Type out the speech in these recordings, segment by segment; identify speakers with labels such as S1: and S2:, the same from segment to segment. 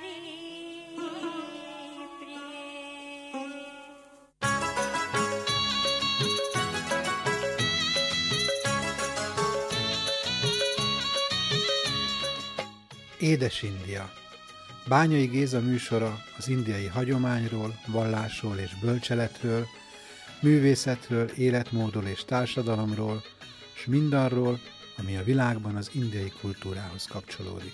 S1: Édes India. Bányai Géza műsora az indiai hagyományról, vallásról és bölcseletről, művészetről, életmódról és társadalomról, s mindarról, ami a világban az indiai kultúrához kapcsolódik.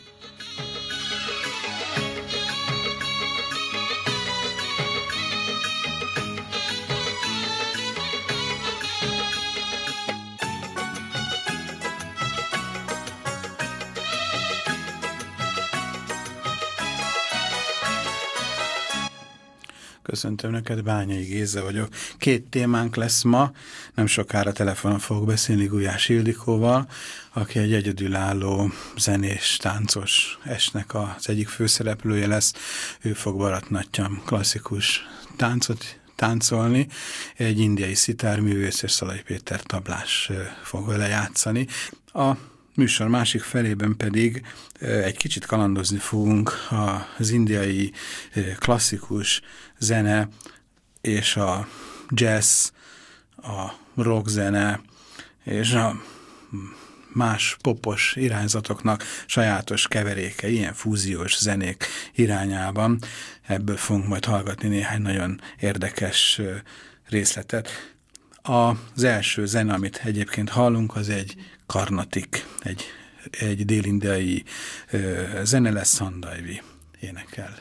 S2: Köszöntöm neked, Bányai Géza vagyok. 2 témánk lesz ma, nem sokára telefonon fogok beszélni Gulyás Ildikóval, aki egy egyedülálló zenés, táncos esnek az egyik főszereplője lesz. Ő fog Bharatnatyam klasszikus táncot táncolni, egy indiai szitárművész és Szalai Péter tablás fog vele játszani. A műsor másik felében pedig egy kicsit kalandozni fogunk az indiai klasszikus zene és a jazz, a rock zene és a más popos irányzatoknak sajátos keveréke, ilyen fúziós zenék irányában. Ebből fogunk majd hallgatni néhány nagyon érdekes részletet. Az első zene, amit egyébként hallunk, az egy Karnatik, egy dél-indiai zene lesz, Sandaivi énekel.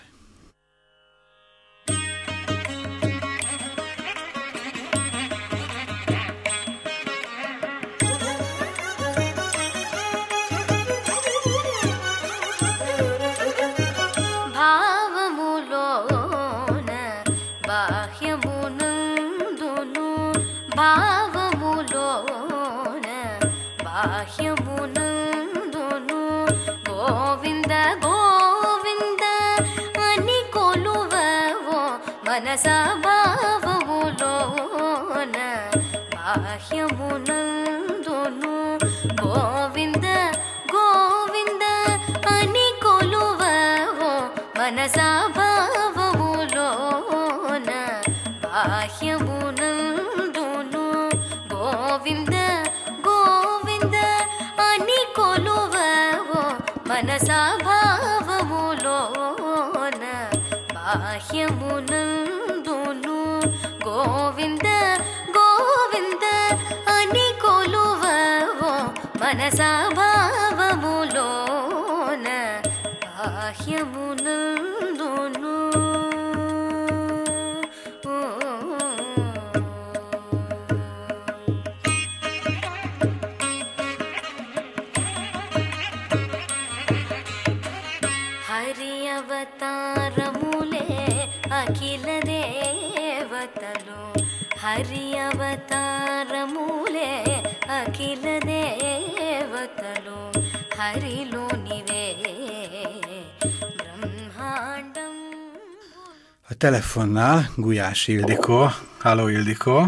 S2: A telefonnál Gulyás Ildikó. Halló, Ildikó!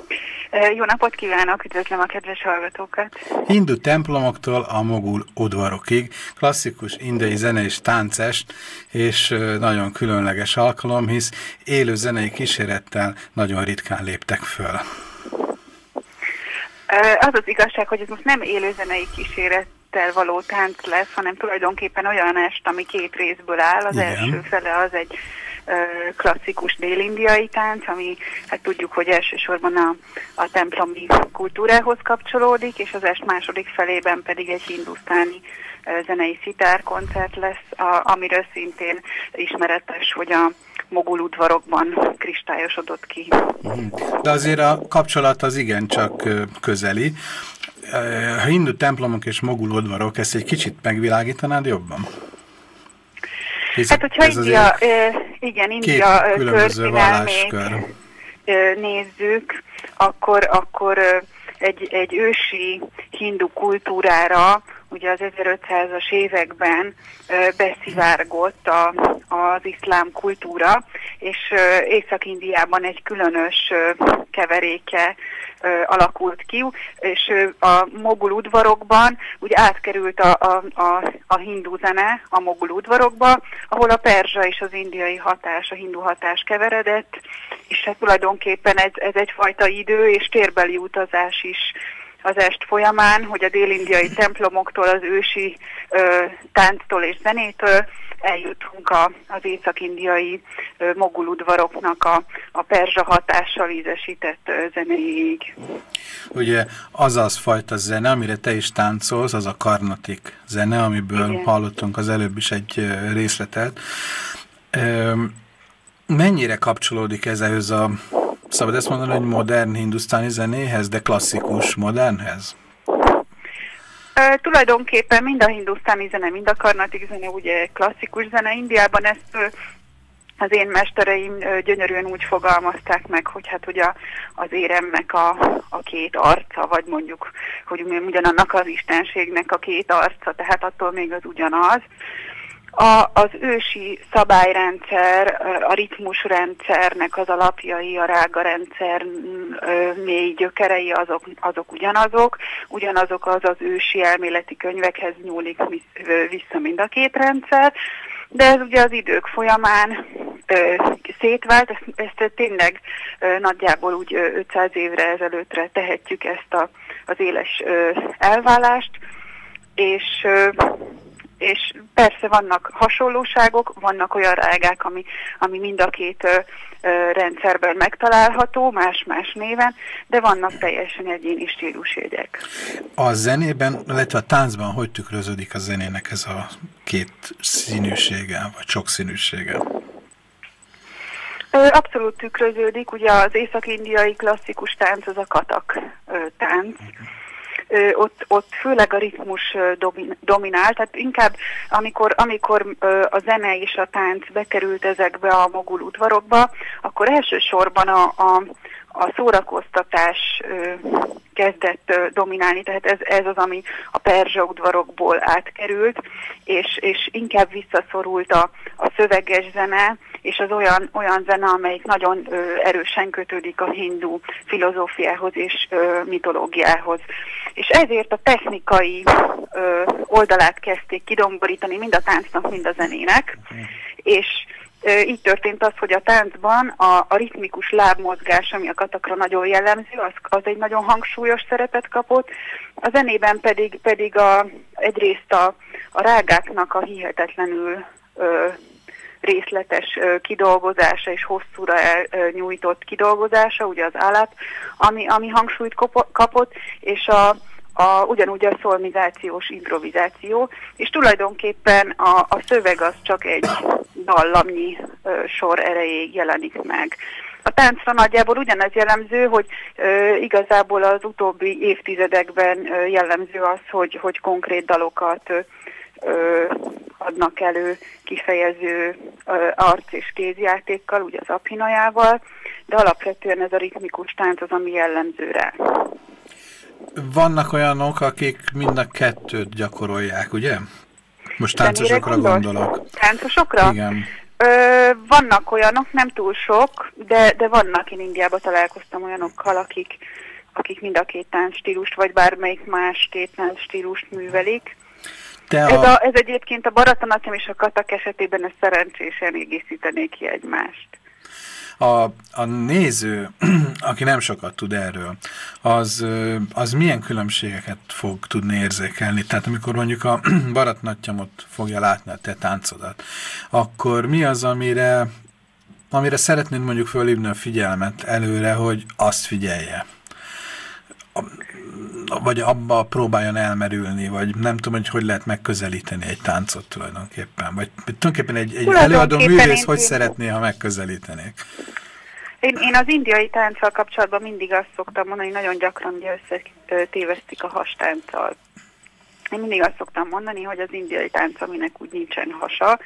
S3: Jó napot kívánok, üdvözlöm a kedves hallgatókat!
S2: Hindu templomoktól a mogul udvarokig, klasszikus indiai zene és táncest, és nagyon különleges alkalom, hisz élő zenei kísérettel nagyon ritkán léptek föl.
S3: Az az igazság, hogy ez most nem élő zenei kísérettel való tánc lesz, hanem tulajdonképpen olyan est, ami 2 részből áll. Az
S2: Igen.
S3: Első fele az egy klasszikus dél-indiai tánc, ami hát tudjuk, hogy elsősorban a templomi kultúrához kapcsolódik, és az est második felében pedig egy hindusztáni zenei szitárkoncert lesz, amiről szintén ismeretes, hogy a mogul udvarokban kristályosodott ki.
S2: De azért a kapcsolat az igencsak közeli. A hindu templomok és mogul udvarok, ezt egy kicsit megvilágítanád jobban?
S3: Hát, hogyha India történelmét nézzük, akkor egy ősi hindu kultúrára ugye az 1500-as években beszivárgott az iszlám kultúra, és Észak-Indiában egy különös keveréke alakult ki, és a mogul udvarokban ugye átkerült a hindu zene a mogul udvarokba, ahol a perzsa és az indiai hatás, a hindu hatás keveredett, és hát tulajdonképpen ez egyfajta idő és térbeli utazás is az est folyamán, hogy a dél-indiai templomoktól, az ősi tánctól és zenétől eljutunk az észak-indiai mogul udvaroknak a perzsa hatással ízesített zenéig.
S2: Ugye az fajta zene, amire te is táncolsz, az a karnatik zene, amiből igen, hallottunk az előbb is egy részletet. Mennyire kapcsolódik ez ehhez szabad ezt mondani, hogy modern hindusztáni zenéhez, de klasszikus modernhez?
S3: Tulajdonképpen mind a hindusztáni zene, mind a karnatik zene ugye klasszikus zene. Indiában ezt az én mestereim gyönyörűen úgy fogalmazták meg, hogy hát ugye az éremnek a két arca, vagy mondjuk, hogy ugyanannak az istenségnek a két arca, tehát attól még az ugyanaz. Az ősi szabályrendszer, a ritmusrendszernek az alapjai, a rágarendszer mély gyökerei azok ugyanazok az ősi elméleti könyvekhez nyúlik vissza mind a két rendszer, de ez ugye az idők folyamán szétvált, ezt tényleg nagyjából úgy 500 évre ezelőttre tehetjük ezt az éles elválást, és persze vannak hasonlóságok, vannak olyan rágák, ami mind a két rendszerben megtalálható, más-más néven, de vannak teljesen egyéni stílusjegyek.
S2: A zenében, illetve a táncban hogy tükröződik a zenének ez a két színűsége, vagy sokszínűsége?
S3: Abszolút tükröződik, ugye az észak-indiai klasszikus tánc az a katak tánc. Ott főleg a ritmus dominál, tehát inkább amikor a zene és a tánc bekerült ezekbe a mogul udvarokba, akkor elsősorban a szórakoztatás kezdett dominálni, tehát ez az, ami a perzsa udvarokból átkerült, és inkább visszaszorult a szöveges zene, és az olyan zene, amelyik nagyon erősen kötődik a hindu filozófiához és mitológiához. És ezért a technikai oldalát kezdték kidomborítani mind a táncnak, mind a zenének, és így történt az, hogy a táncban a ritmikus lábmozgás, ami a katakra nagyon jellemző, az egy nagyon hangsúlyos szerepet kapott, a zenében pedig egyrészt a rágáknak a hihetetlenül részletes kidolgozása és hosszúra nyújtott kidolgozása, ugye az állat, ami hangsúlyt kapott, és ugyanúgy a szolmizációs improvizáció, és tulajdonképpen a szöveg az csak egy dallamnyi sor erejéig jelenik meg. A táncra nagyjából ugyanez jellemző, hogy igazából az utóbbi évtizedekben jellemző az, hogy konkrét dalokat adnak elő kifejező arc- és kézjátékkal, ugye az abhinajával, de alapvetően ez a ritmikus tánc az, ami jellemző rá.
S2: Vannak olyanok, akik mind a kettőt gyakorolják, ugye? Most táncosokra gondolok.
S3: Táncosokra?
S2: Igen.
S3: Vannak olyanok, nem túl sok, de vannak, én Indiában találkoztam olyanokkal, akik mind a két táncstílust, vagy bármelyik más két táncstílust művelik. Ez egyébként a Bharatanatyam és a katak esetében ezt szerencsésen egészítenék ki egymást.
S2: A néző, aki nem sokat tud erről, az milyen különbségeket fog tudni érzékelni? Tehát amikor mondjuk a Bharatanatyamot fogja látni, a te táncodat, akkor mi az, amire szeretnéd mondjuk fölhívni a figyelmet előre, hogy azt figyelje? Vagy abba próbáljon elmerülni, vagy nem tudom, hogy lehet megközelíteni egy táncot tulajdonképpen. Vagy tulajdonképpen egy előadó művész hogy szeretné, ha megközelítenék?
S3: Én az indiai tánccal kapcsolatban mindig azt szoktam mondani, nagyon gyakran ugye összetévesztik a hastánccal. Én mindig azt szoktam mondani, hogy az indiai tánc, aminek úgy nincsen hasa,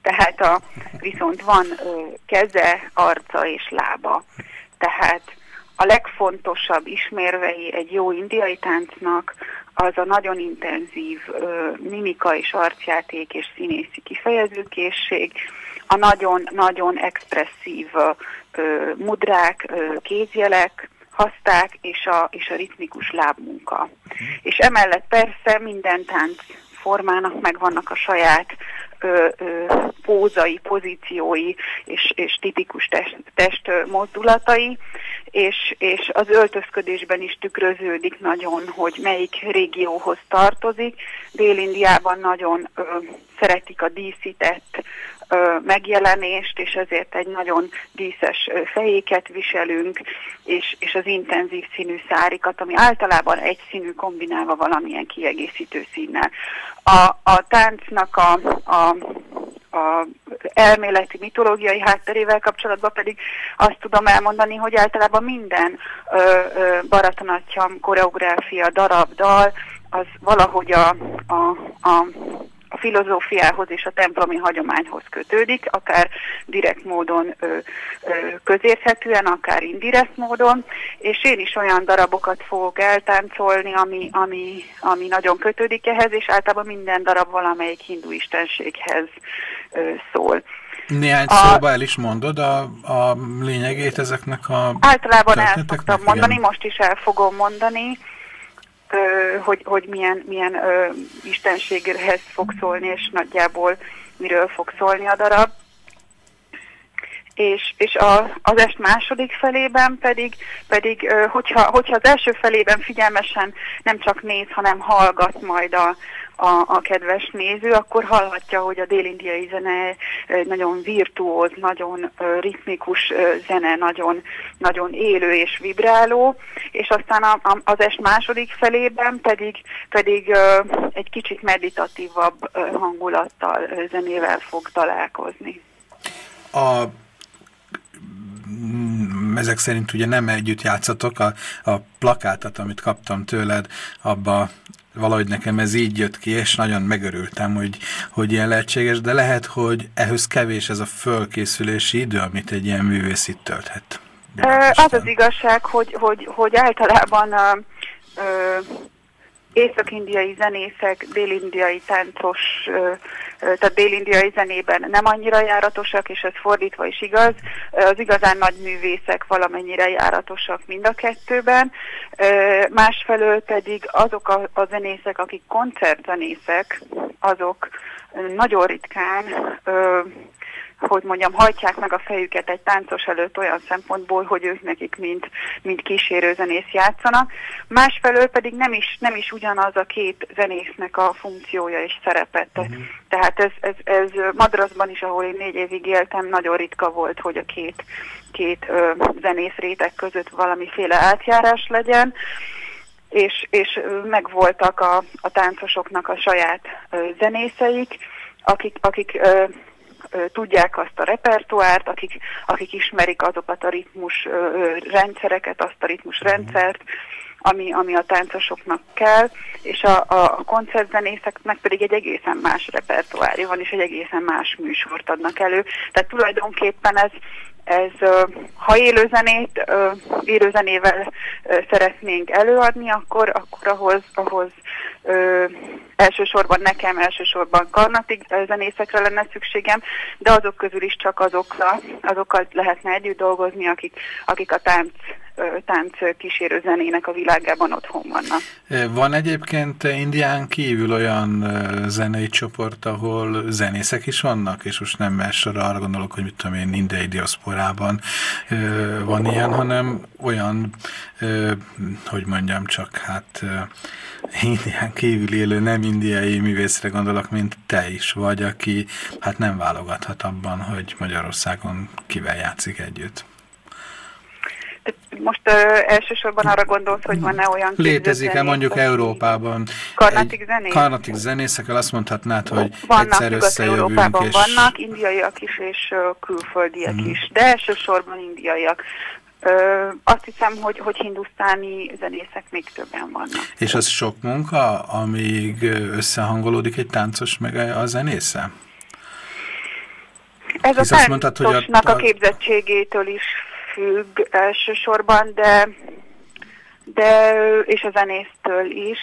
S3: tehát viszont van keze, arca és lába. Tehát a legfontosabb ismérvei egy jó indiai táncnak az a nagyon intenzív mimika és arcjáték és színészi kifejezőkészség, a nagyon-nagyon expresszív mudrák, kézjelek, haszták és a ritmikus lábmunka. És emellett persze minden táncformának megvannak a saját pózai, pozíciói és tipikus testmozdulatai, és az öltözködésben is tükröződik nagyon, hogy melyik régióhoz tartozik. Dél-Indiában nagyon szeretik a díszített megjelenést, és ezért egy nagyon díszes fejéket viselünk, és az intenzív színű szárikat, ami általában egy színű kombinálva valamilyen kiegészítő színnel. A táncnak a elméleti mitológiai hátterével kapcsolatban pedig azt tudom elmondani, hogy általában minden Bharatanatyam koreográfia, darab, dal, az valahogy a filozófiához és a templomi hagyományhoz kötődik, akár direkt módon közérthetően, akár indirekt módon, és én is olyan darabokat fogok eltáncolni, ami nagyon kötődik ehhez, és általában minden darab valamelyik hindu istenséghez szól.
S2: Néhány szóba el is mondod a lényegét ezeknek a
S3: általában el szoktam mondani, most is el fogom mondani, hogy milyen istenséghez fog szólni, és nagyjából miről fog szólni a darab. És az est második felében pedig hogyha az első felében figyelmesen nem csak néz, hanem hallgat majd a kedves néző, akkor hallhatja, hogy a dél-indiai zene nagyon virtuóz, nagyon ritmikus zene, nagyon, nagyon élő és vibráló, és aztán az est második felében pedig egy kicsit meditatívabb hangulattal, zenével fog találkozni.
S2: Ezek szerint ugye nem együtt játszatok, a plakátot, amit kaptam tőled, abba valahogy nekem ez így jött ki, és nagyon megörültem, hogy ilyen lehetséges, de lehet, hogy ehhez kevés ez a fölkészülési idő, amit egy ilyen művész itt tölthet.
S3: Az igazság, hogy általában észak-indiai zenészek, dél-indiai táncos, tehát dél-indiai zenében nem annyira járatosak, és ez fordítva is igaz. Az igazán nagy művészek valamennyire járatosak mind a kettőben. Másfelől pedig azok a zenészek, akik koncertzenészek, azok nagyon ritkán hajtják meg a fejüket egy táncos előtt olyan szempontból, hogy ők nekik mint kísérőzenész játszanak. Másfelől pedig nem is ugyanaz a két zenésznek a funkciója és szerepe. Tehát ez Madrasban is, ahol én 4 évig éltem, nagyon ritka volt, hogy a két zenész réteg között valamiféle átjárás legyen, és megvoltak a táncosoknak a saját zenészeik, akik tudják azt a repertoárt, akik ismerik azokat a ritmus rendszereket, azt a ritmus rendszert, ami a táncosoknak kell, és a koncertzenészeknek pedig egy egészen más repertoárja van, és egy egészen más műsort adnak elő. Tehát tulajdonképpen ez ha élőzenével szeretnénk előadni, akkor ahhoz elsősorban karnatik zenészekre lenne szükségem, de azok közül is csak azokkal lehetne együtt dolgozni, akik a tánc kísérő zenének a világában otthon vannak.
S2: Van egyébként Indián kívül olyan zenei csoport, ahol zenészek is vannak, és most nem elsőre arra gondolok, hogy mit tudom én, indiai diaszporában van ilyen, hanem olyan, hogy mondjam csak, Indián kívül élő nem indiai művészre gondolok, mint te is vagy, aki nem válogathat abban, hogy Magyarországon kivel játszik együtt.
S3: Most elsősorban arra gondolsz, hogy van-e olyan
S2: létezik-e mondjuk Európában karnatik zenészekkel, azt mondhatnád, hogy egyszer összejövünk.
S3: Európában vannak indiaiak is és külföldiek is, de elsősorban indiaiak. Azt hiszem, hogy hindusztáni zenészek még többen vannak.
S2: És az sok munka, amíg összehangolódik egy táncos meg a zenésze?
S3: Ez a táncosnak a képzettségétől is függ elsősorban, de és a zenésztől is.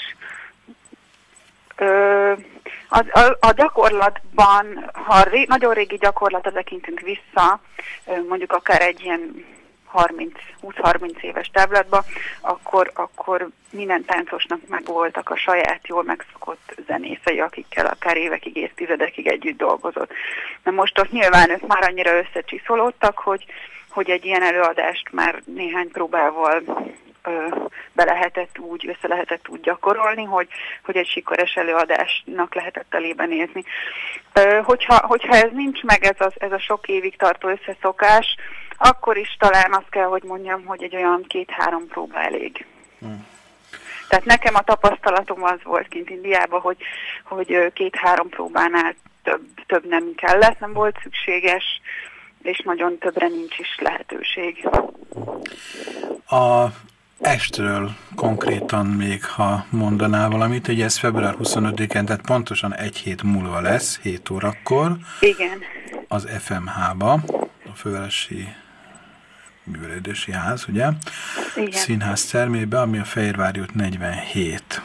S3: A gyakorlatban, ha nagyon régi gyakorlatra tekintünk vissza, mondjuk akár egy ilyen 20-30 éves távlatba, akkor minden táncosnak megvoltak a saját jól megszokott zenészei, akikkel akár évekig, évtizedekig együtt dolgozott. Na most ott nyilván ők már annyira összecsiszolódtak, hogy egy ilyen előadást már néhány próbával össze lehetett úgy gyakorolni, hogy egy sikeres előadásnak lehetett elébe nézni. Hogyha ez nincs meg, ez a sok évig tartó összeszokás, akkor is talán azt kell, hogy mondjam, hogy egy olyan 2-3 próba elég. Tehát nekem a tapasztalatom az volt kint Indiában, hogy 2-3 próbánál több nem kellett, nem volt szükséges, és nagyon többre nincs is lehetőség.
S2: A estről konkrétan még, ha mondanál valamit, hogy ez február 25-én, tehát pontosan egy hét múlva lesz, 7 órakor.
S3: Igen.
S2: Az FMH-ba, a Fővárosi Művelődési Ház, ugye? Igen. Színház termébe, ami a Fehérvári út 47.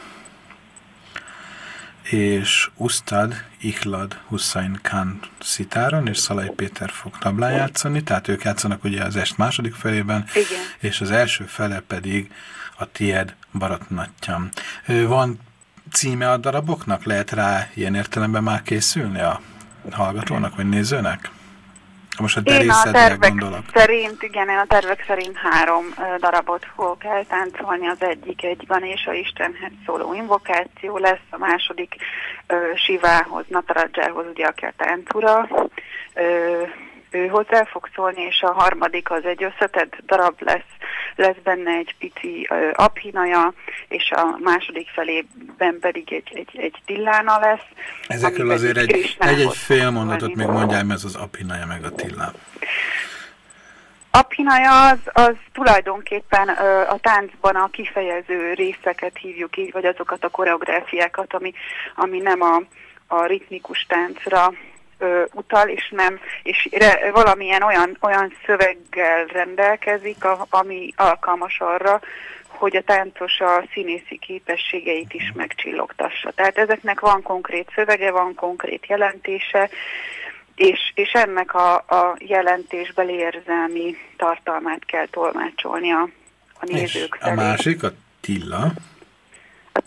S2: És Ustad Ihlad Hussain Khan szitáron, és Szalai Péter fog tablán játszani, tehát ők játszanak ugye az est második felében, igen. És az első fele pedig a tied Bharatnatyam. Van címe a daraboknak? Lehet rá ilyen értelemben már készülni a hallgatónak vagy nézőnek? Most a terészetre gondolok.
S3: Én a tervek szerint 3 darabot fogok eltáncolni. Az egyik egy Ganesha Istenhez szóló invokáció lesz, a második Sivához, Natarajához, ugye aki a táncura, ő hozzá fog szólni, és a harmadik az egy összetett darab lesz benne egy pici abhinaja, és a második felében pedig egy tillána lesz.
S2: Ezekről azért egy fél mondatot még mondjál, mert ez az abhinaja meg a tillá.
S3: Abhinaja az tulajdonképpen a táncban a kifejező részeket hívjuk így, vagy azokat a koreográfiákat, ami nem a ritmikus táncra utal, és valamilyen olyan szöveggel rendelkezik, ami alkalmas arra, hogy a táncos a színészi képességeit is megcsillogtassa. Tehát ezeknek van konkrét szövege, van konkrét jelentése, és ennek a jelentésbeli érzelmi tartalmát kell tolmácsolni a nézők felé.
S2: A másik, a tilla?
S3: A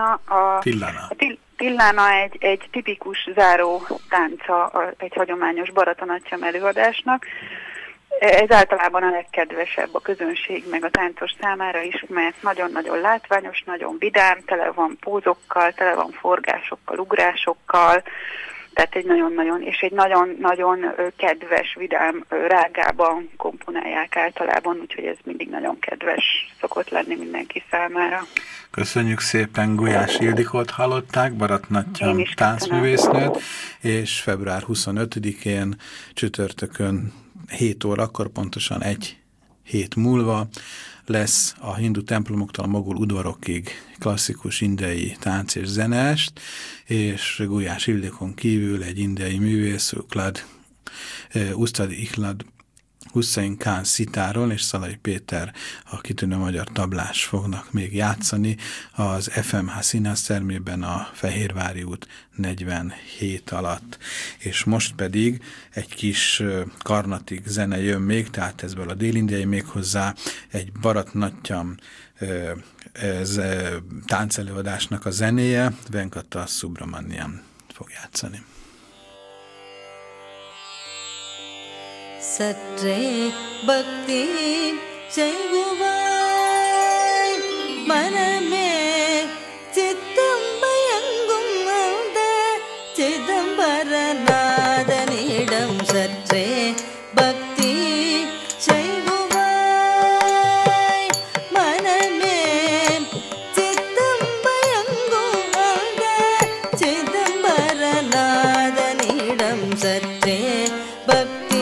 S3: tillána egy tipikus záró tánca egy hagyományos Bharatanatyam előadásnak. Ez általában a legkedvesebb a közönség meg a táncos számára is, mert nagyon-nagyon látványos, nagyon vidám, tele van pózokkal, tele van forgásokkal, ugrásokkal, tehát egy nagyon-nagyon kedves, vidám rágában komponálják általában, úgyhogy ez mindig nagyon kedves szokott lenni mindenki számára.
S2: Köszönjük szépen, Gulyás Ildikót hallották, Bharatnatyam táncművésznőt, és február 25-én csütörtökön 7 órakor, pontosan egy hét múlva lesz a hindu templomoktól a mogul udvarokig klasszikus indiai tánc és zeneest, és Gulyás Ildikon kívül egy indiai művész, Ustad Ihlad Hussain Khan szitáron és Szalai Péter, a kitűnő magyar tablás fognak még játszani az FMH színház termében a Fehérvári út 47 alatt. És most pedig egy kis karnatik zene jön még, tehát ezből a délindiai még hozzá egy Bharatnatyam táncelőadásnak a zenéje, Venkata Subramaniam fog játszani.
S4: சற்றே பக்தி செய்குவாய் மனமே சித்தம் பயங்கும் அந்த சிதம்பரநாதனிடம் சற்றே பக்தி செய்குவாய் மனமே சித்தம் பயங்கும் அந்த சிதம்பரநாதனிடம் சற்றே பக்தி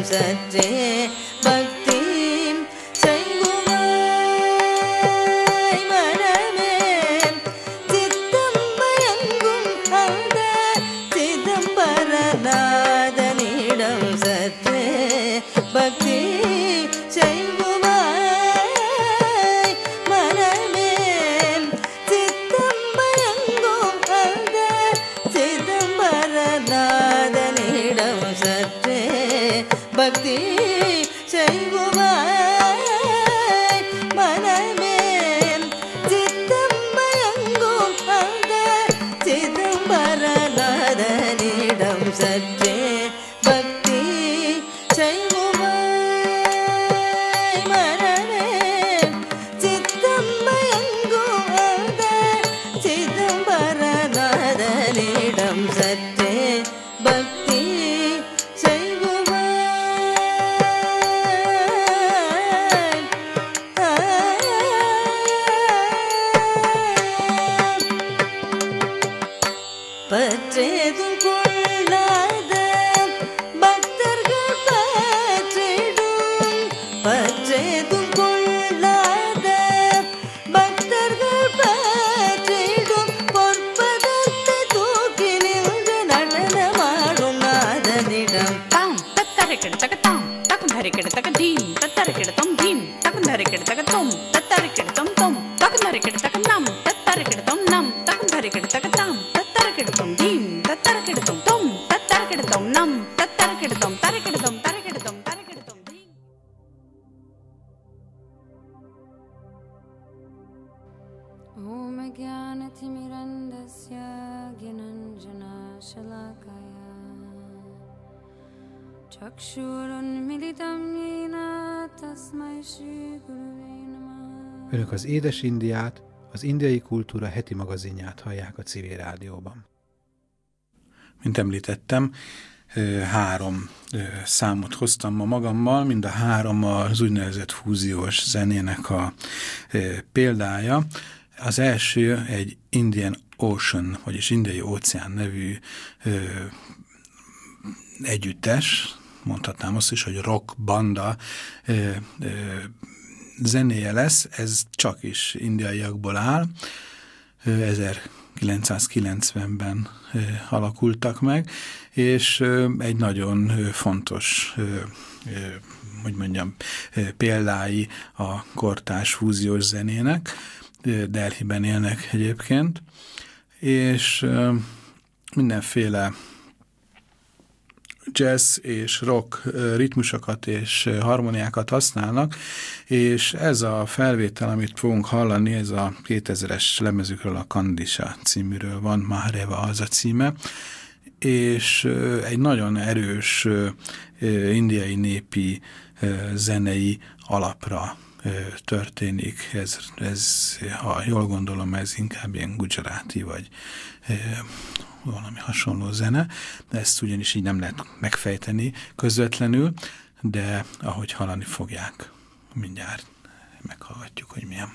S4: சற்றே பக்தி செய்குவாய் பக்தி செய்குவாய் மனமே சித்தம் மயங்கும் அந்த சிதம்பரநாதனிடம் சற்றே பக்தி செய்குவாய் மனமே சித்தம் மயங்கும் அந்த சிதம்பரநாதனிடம் சற்றே பக்தி செய்குவாய் மனமே சித்தம் மயங்கும் அந்த சிதம்பரநாதனிடம் சற்றே பக்தி பற்றேதும் கொள்ளாத பக்தர்கள் பற்றிடும் பற்றேதும் கொள்ளாத பக்தர்கள் பற்றிடும் பொற்பதத்தை தூக்கி நின்று நடனமாடும் நாதனிடம்
S5: தாம் தத்தரக்கிடத்தகத்தாம் தகுந்தரிக்கிடத்தகதீம் தத்தரக்கிடத்தம் தீம் தகுந்தரிக்கிடத்தகத்தொம் தத்தரக்கிடத்தம் தொம் தகுந்தரிக்கிடத்தகநம் தத்தரக்கிடத்தம் நம் தகுந்தரிக்கிடத்தகத்தாம் தத்தரக்கிடத்தம் தீம் தத்தரக்கிடத்தம் தொம் தத்தரக்கிடத்தம் நம் தத்தரக்கிடத்தம் தரக்கிடத்தம் தரக்கிடத்தம் தரக்கிடத்தம் தீம்.
S6: ॐ ज्ञानतिमिरन्दस्य ज्ञानञ्जनशलाकया चक्षुरुन्मिलितं येन तस्मै श्रीगुरवे नमः.
S1: Önök az Édes Indiát, az Indiai Kultúra heti magazinját hallják a Civil Rádióban.
S2: Mint említettem, 3 számot hoztam ma magammal, mind a 3 az úgynevezett fúziós zenének a példája. Az első egy Indian Ocean, vagyis Indiai Óceán nevű együttes, mondhatnám azt is, hogy rock banda zenéje lesz, ez csak is indiaiakból áll, 1990-ben alakultak meg, és egy nagyon fontos, hogy mondjam, példái a kortárs fúziós zenének, Delhiben élnek egyébként, és mindenféle jazz és rock ritmusokat és harmóniákat használnak, és ez a felvétel, amit fogunk hallani, ez a 2000-es lemezükről, a Kandisha címűről van, Mahareva az a címe, és egy nagyon erős indiai népi zenei alapra történik. Ez, ha jól gondolom, ez inkább ilyen gujarati, vagy valami hasonló zene. Ezt ugyanis így nem lehet megfejteni közvetlenül, de ahogy hallani fogják, mindjárt meghallgatjuk, hogy milyen.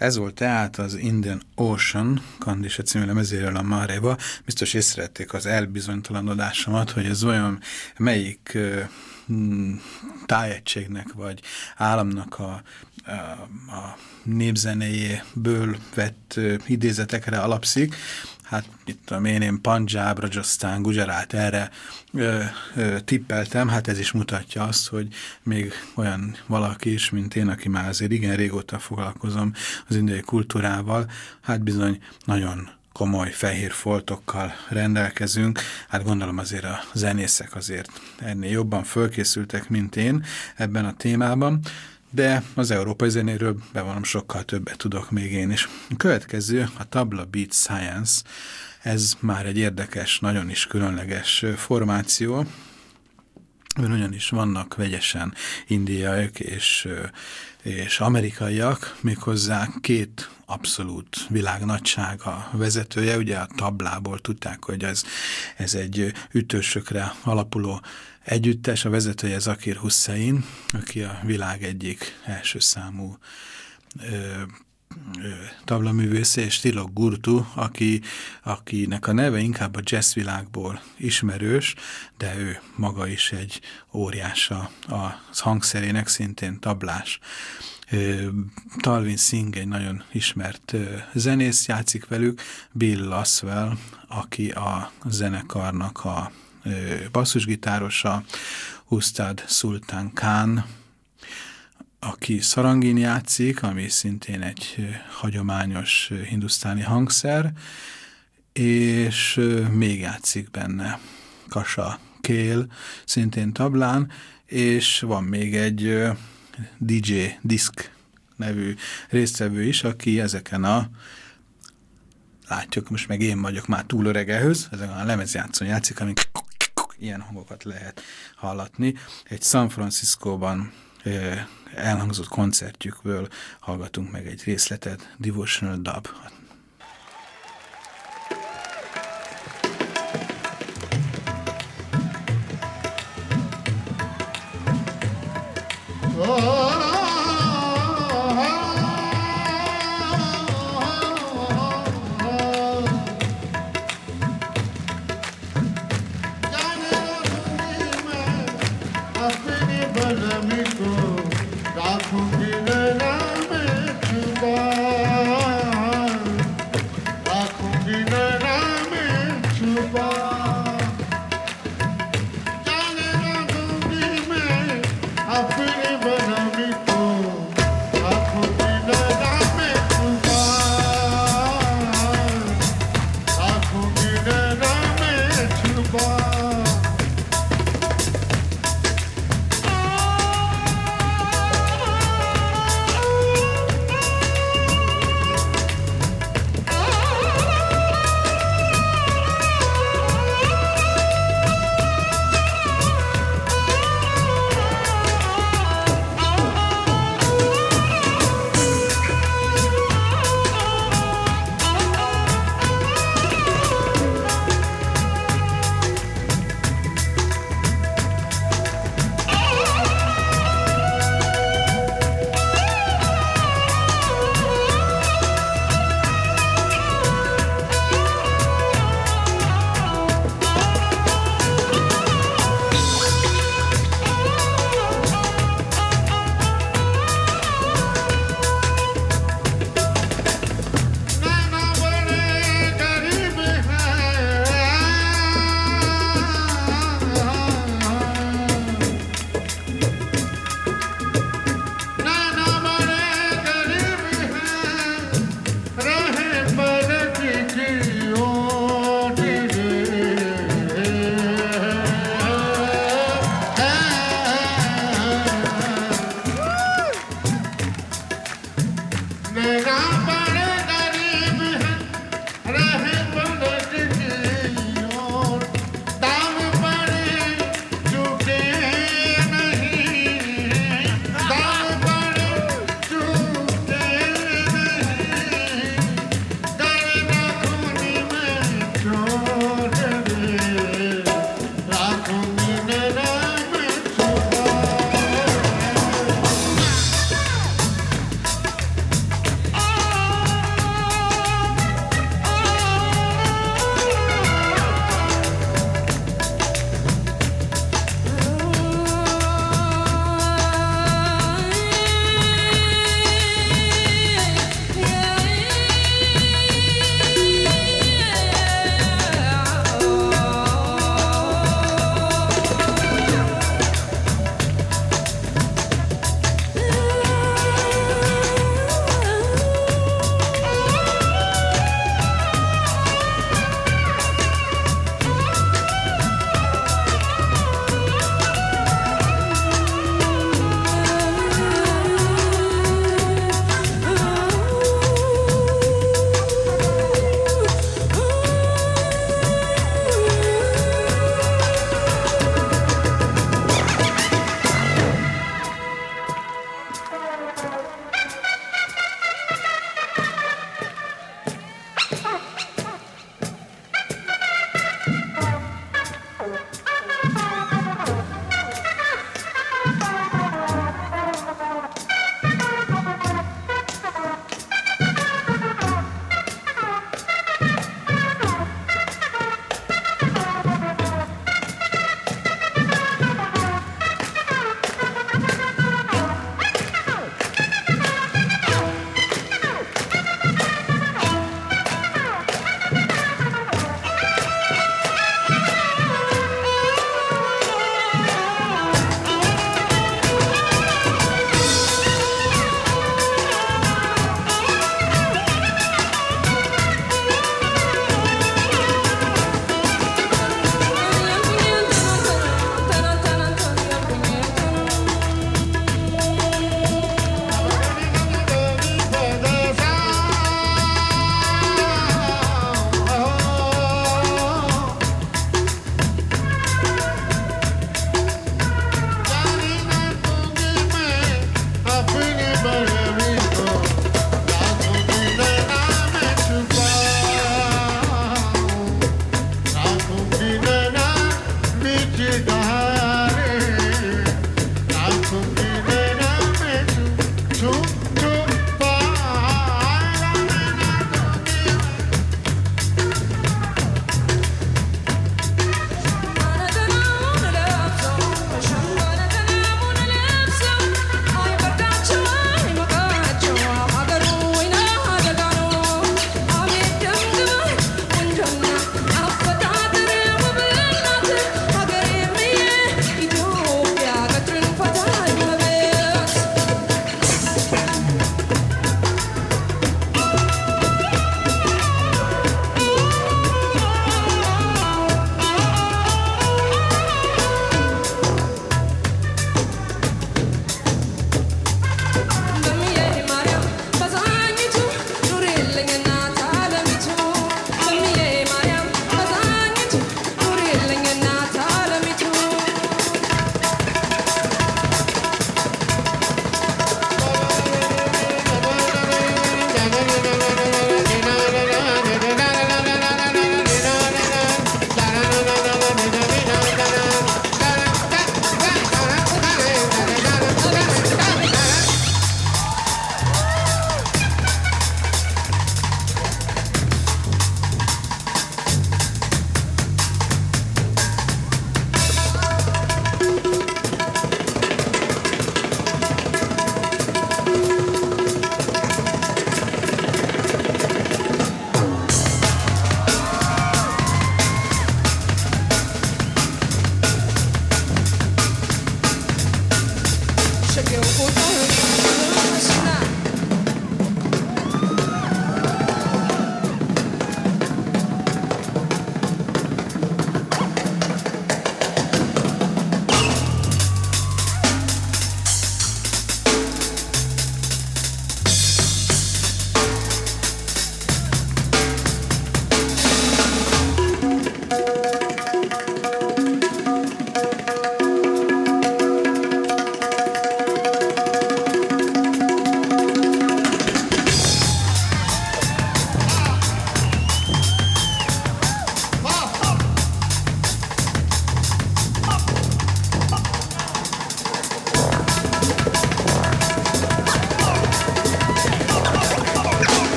S2: Ez volt tehát az Indian Ocean Kandisa című lemezéről a Mareva. Biztos észrevették az elbizonytalanodásomat, hogy ez olyan melyik tájegységnek vagy államnak a népzenéjéből vett idézetekre alapszik. Hát itt tudom én Punjab, Rajasthan, Gujarat, erre tippeltem, hát ez is mutatja azt, hogy még olyan valaki is, mint én, aki már azért igen régóta foglalkozom az indiai kultúrával, hát bizony nagyon komoly fehér foltokkal rendelkezünk. Hát gondolom azért a zenészek azért ennél jobban fölkészültek, mint én ebben a témában, de az európai zenéről bevallom sokkal többet tudok még én is. A következő, a Tabla Beat Science, ez már egy érdekes, nagyon is különleges formáció, ugyanis vannak vegyesen indiaiak és amerikaiak, méghozzá két abszolút világnagysága vezetője. Ugye a tablából tudták, hogy ez egy ütősökre alapuló együttes, a vezetője Zakir Hussain, aki a világ egyik első számú tablaművésze, és Tilak Gurtu, akinek a neve inkább a jazz világból ismerős, de ő maga is egy óriása a hangszerének, szintén tablás. Talvin Singh egy nagyon ismert zenész játszik velük, Bill Laswell, aki a zenekarnak a basszusgitárosa, Ustad Sultan Khan, aki szarangin játszik, ami szintén egy hagyományos hindusztáni hangszer, és még játszik benne Kasha Kél, szintén tablán, és van még egy DJ Disk nevű résztvevő is, aki ezeken látjuk, most meg én vagyok már túl öreg ehhez, ezeken a lemezjátszón játszik, amik ilyen hangokat lehet hallatni. Egy San Franciscóban elhangzott koncertjükből hallgatunk meg egy részletet, Devotional Dub.
S7: Apni banami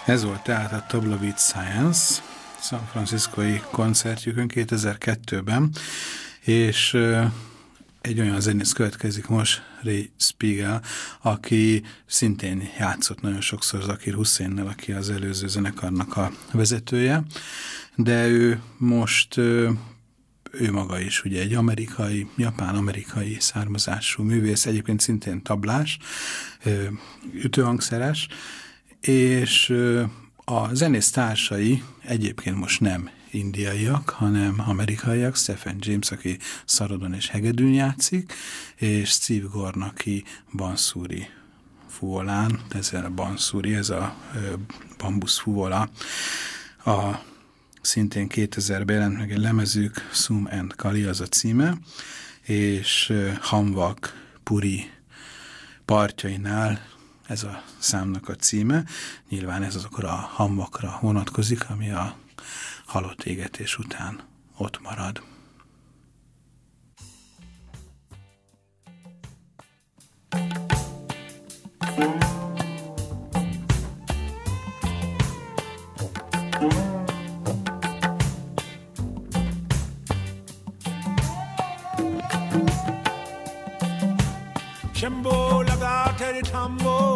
S2: Ez volt tehát a Tabla Beat Science San Franciscoi koncertjükön 2002-ben, és egy olyan zenész következik most, Ray Spiegel, aki szintén játszott nagyon sokszor Zakir Huszainnal, aki az előző zenekarnak a vezetője, de ő most ő maga is ugye egy japán-amerikai származású művész, egyébként szintén tablás, ütőhangszeres, és a zenész társai egyébként most nem indiaiak, hanem amerikaiak, Stephen James, aki szarodon és hegedűn játszik, és Steve Gorn, aki bansuri fuvolán, ez a bansuri, ez a bambusz fuvola, a szintén 2000-ben jelent meg egy lemezük, Sum and Kali az a címe, és Hamvak Puri partjainál ez a számnak a címe. Nyilván ez azokra a hamvakra vonatkozik, ami a halott égetés után ott marad.
S7: Shambho laga tere thambo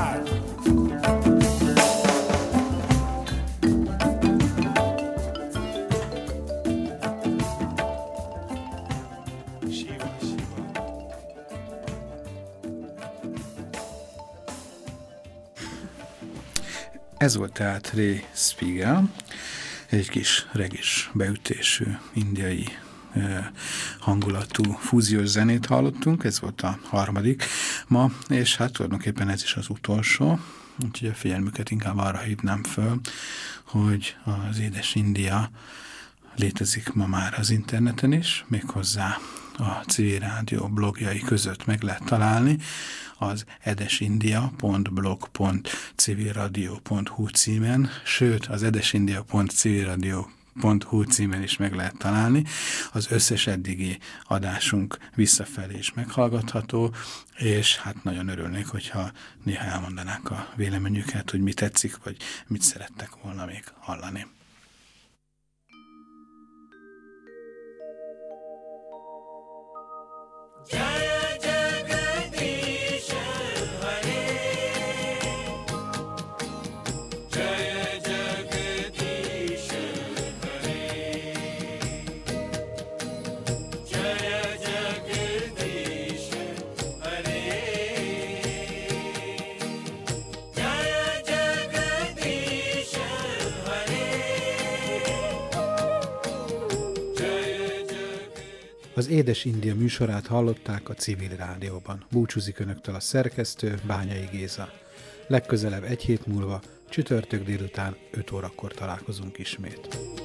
S7: side.
S2: Ez volt tehát Ray Spiegel, egy kis regis beütésű indiai hangulatú fúziós zenét hallottunk, ez volt a harmadik ma, és hát tulajdonképpen ez is az utolsó, úgyhogy a figyelmüket inkább arra hívnám föl, hogy az Édes India létezik ma már az interneten is, méghozzá a Civil Rádió blogjai között meg lehet találni, az edesindia.blog.civilradio.hu címen, sőt az edesindia.civilradio.hu címen is meg lehet találni. Az összes eddigi adásunk visszafelé is meghallgatható, és hát nagyon örülnék, hogyha néha elmondanák a véleményüket, hogy mi tetszik, vagy mit szerettek volna még hallani.
S1: Az Édes India műsorát hallották a Civil Rádióban. Búcsúzik önöktől a szerkesztő, Bányai Géza. Legközelebb egy hét múlva, csütörtök délután 5 órakor találkozunk ismét.